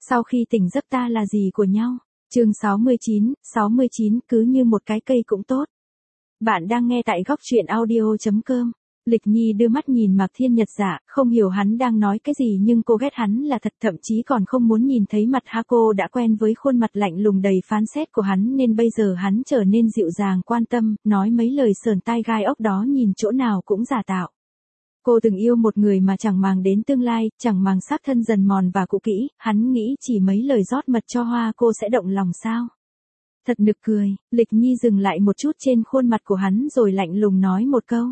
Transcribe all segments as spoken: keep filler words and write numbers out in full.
Sau khi tỉnh giấc ta là gì của nhau? Chương sáu mươi chín, sáu mươi chín cứ như một cái cây cũng tốt. Bạn đang nghe tại góc truyện audio chấm com. Lịch Nhi đưa mắt nhìn Mạc Thiên Nhật Dạ, không hiểu hắn đang nói cái gì nhưng cô ghét hắn là thật, thậm chí còn không muốn nhìn thấy mặt ha. Cô đã quen với khuôn mặt lạnh lùng đầy phán xét của hắn nên bây giờ hắn trở nên dịu dàng quan tâm, nói mấy lời sờn tai gai ốc đó nhìn chỗ nào cũng giả tạo. Cô từng yêu một người mà chẳng màng đến tương lai, chẳng màng xác thân dần mòn và cũ kỹ, hắn nghĩ chỉ mấy lời rót mật cho hoa cô sẽ động lòng sao? Thật nực cười, Lịch Nhi dừng lại một chút trên khuôn mặt của hắn rồi lạnh lùng nói một câu.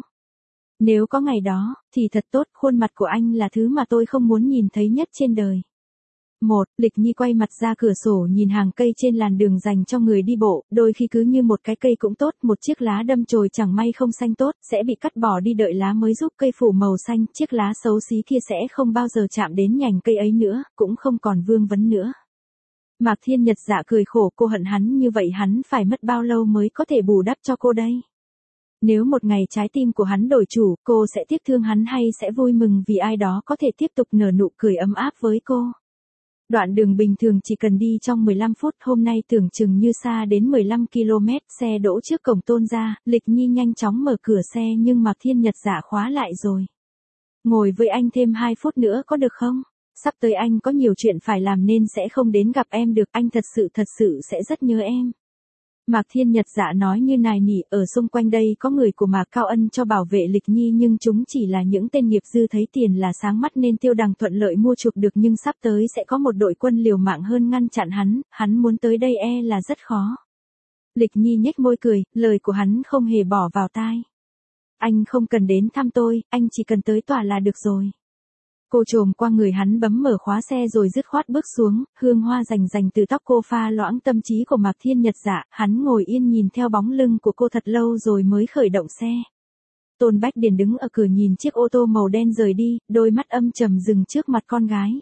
Nếu có ngày đó, thì thật tốt, khuôn mặt của anh là thứ mà tôi không muốn nhìn thấy nhất trên đời. Một, Lịch Nhi quay mặt ra cửa sổ nhìn hàng cây trên làn đường dành cho người đi bộ, đôi khi cứ như một cái cây cũng tốt, một chiếc lá đâm chồi chẳng may không xanh tốt, sẽ bị cắt bỏ đi đợi lá mới giúp cây phủ màu xanh, chiếc lá xấu xí kia sẽ không bao giờ chạm đến nhành cây ấy nữa, cũng không còn vương vấn nữa. Mạc Thiên Nhật Dạ cười khổ, cô hận hắn như vậy hắn phải mất bao lâu mới có thể bù đắp cho cô đây? Nếu một ngày trái tim của hắn đổi chủ, cô sẽ tiếc thương hắn hay sẽ vui mừng vì ai đó có thể tiếp tục nở nụ cười ấm áp với cô? Đoạn đường bình thường chỉ cần đi trong mười lăm phút, hôm nay tưởng chừng như xa đến mười lăm ki lô mét, xe đỗ trước cổng Tôn gia, Lịch Nhi nhanh chóng mở cửa xe nhưng Mạc Thiên Nhật Dạ khóa lại rồi. Ngồi với anh thêm hai phút nữa có được không? Sắp tới anh có nhiều chuyện phải làm nên sẽ không đến gặp em được, anh thật sự thật sự sẽ rất nhớ em. Mạc Thiên Nhật Dạ nói như nài nỉ, ở xung quanh đây có người của Mạc Cao Ân cho bảo vệ Lịch Nhi nhưng chúng chỉ là những tên nghiệp dư thấy tiền là sáng mắt nên Tiêu Đằng thuận lợi mua chuộc được, nhưng sắp tới sẽ có một đội quân liều mạng hơn ngăn chặn hắn, hắn muốn tới đây e là rất khó. Lịch Nhi nhếch môi cười, lời của hắn không hề bỏ vào tai. Anh không cần đến thăm tôi, anh chỉ cần tới tòa là được rồi. Cô trồm qua người hắn bấm mở khóa xe rồi dứt khoát bước xuống, hương hoa rành rành từ tóc cô pha loãng tâm trí của Mạc Thiên Nhật Dạ, hắn ngồi yên nhìn theo bóng lưng của cô thật lâu rồi mới khởi động xe. Tôn Bách Điền đứng ở cửa nhìn chiếc ô tô màu đen rời đi, đôi mắt âm trầm dừng trước mặt con gái.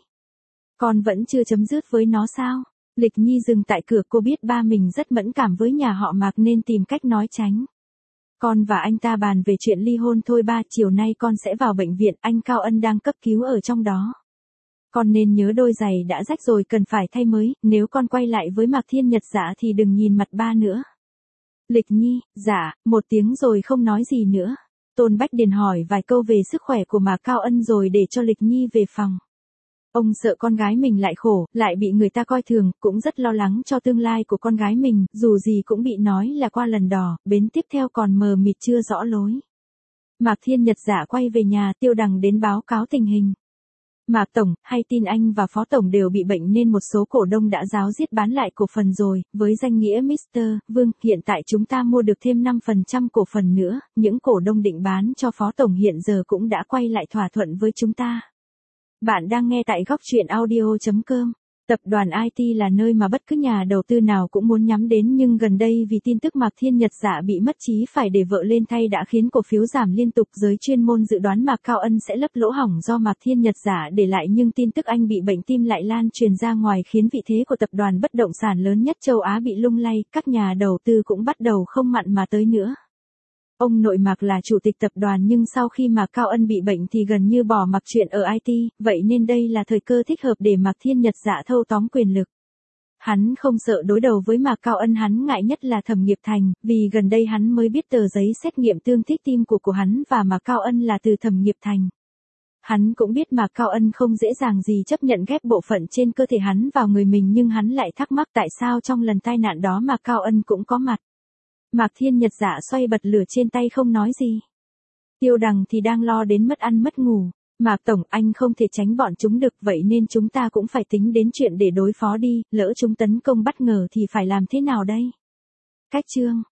Con vẫn chưa chấm dứt với nó sao? Lịch Nhi dừng tại cửa, cô biết ba mình rất mẫn cảm với nhà họ Mạc nên tìm cách nói tránh. Con và anh ta bàn về chuyện ly hôn thôi ba, chiều nay con sẽ vào bệnh viện, anh Cao Ân đang cấp cứu ở trong đó. Con nên nhớ đôi giày đã rách rồi cần phải thay mới, nếu con quay lại với Mạc Thiên Nhật Dạ thì đừng nhìn mặt ba nữa. Lịch Nhi, dạ, một tiếng rồi không nói gì nữa. Tôn Bách Điền hỏi vài câu về sức khỏe của Mạc Cao Ân rồi để cho Lịch Nhi về phòng. Ông sợ con gái mình lại khổ, lại bị người ta coi thường, cũng rất lo lắng cho tương lai của con gái mình, dù gì cũng bị nói là qua lần đỏ, bến tiếp theo còn mờ mịt chưa rõ lối. Mạc Thiên Nhật Dạ quay về nhà, Tiêu Đằng đến báo cáo tình hình. Mạc Tổng, hay tin anh và Phó Tổng đều bị bệnh nên một số cổ đông đã ráo riết bán lại cổ phần rồi, với danh nghĩa mít tơ Vương, hiện tại chúng ta mua được thêm năm phần trăm cổ phần nữa, những cổ đông định bán cho Phó Tổng hiện giờ cũng đã quay lại thỏa thuận với chúng ta. Bạn đang nghe tại góc truyện audio chấm com. Tập đoàn i tê là nơi mà bất cứ nhà đầu tư nào cũng muốn nhắm đến nhưng gần đây vì tin tức Mạc Thiên Nhật Dạ bị mất trí phải để vợ lên thay đã khiến cổ phiếu giảm liên tục. Giới chuyên môn dự đoán Mạc Cao Ân sẽ lấp lỗ hổng do Mạc Thiên Nhật Dạ để lại nhưng tin tức anh bị bệnh tim lại lan truyền ra ngoài khiến vị thế của tập đoàn bất động sản lớn nhất châu Á bị lung lay, các nhà đầu tư cũng bắt đầu không mặn mà tới nữa. Ông nội Mạc là chủ tịch tập đoàn nhưng sau khi Mạc Cao Ân bị bệnh thì gần như bỏ mặc chuyện ở i tê, vậy nên đây là thời cơ thích hợp để Mạc Thiên Nhật Dạ thâu tóm quyền lực. Hắn không sợ đối đầu với Mạc Cao Ân, hắn ngại nhất là Thẩm Nghiệp Thành, vì gần đây hắn mới biết tờ giấy xét nghiệm tương thích tim của của hắn và Mạc Cao Ân là từ Thẩm Nghiệp Thành. Hắn cũng biết Mạc Cao Ân không dễ dàng gì chấp nhận ghép bộ phận trên cơ thể hắn vào người mình nhưng hắn lại thắc mắc tại sao trong lần tai nạn đó Mạc Cao Ân cũng có mặt. Mạc Thiên Nhật Dạ xoay bật lửa trên tay không nói gì. Tiêu Đằng thì đang lo đến mất ăn mất ngủ. Mạc Tổng, anh không thể tránh bọn chúng được, vậy nên chúng ta cũng phải tính đến chuyện để đối phó đi, lỡ chúng tấn công bất ngờ thì phải làm thế nào đây? Cách chương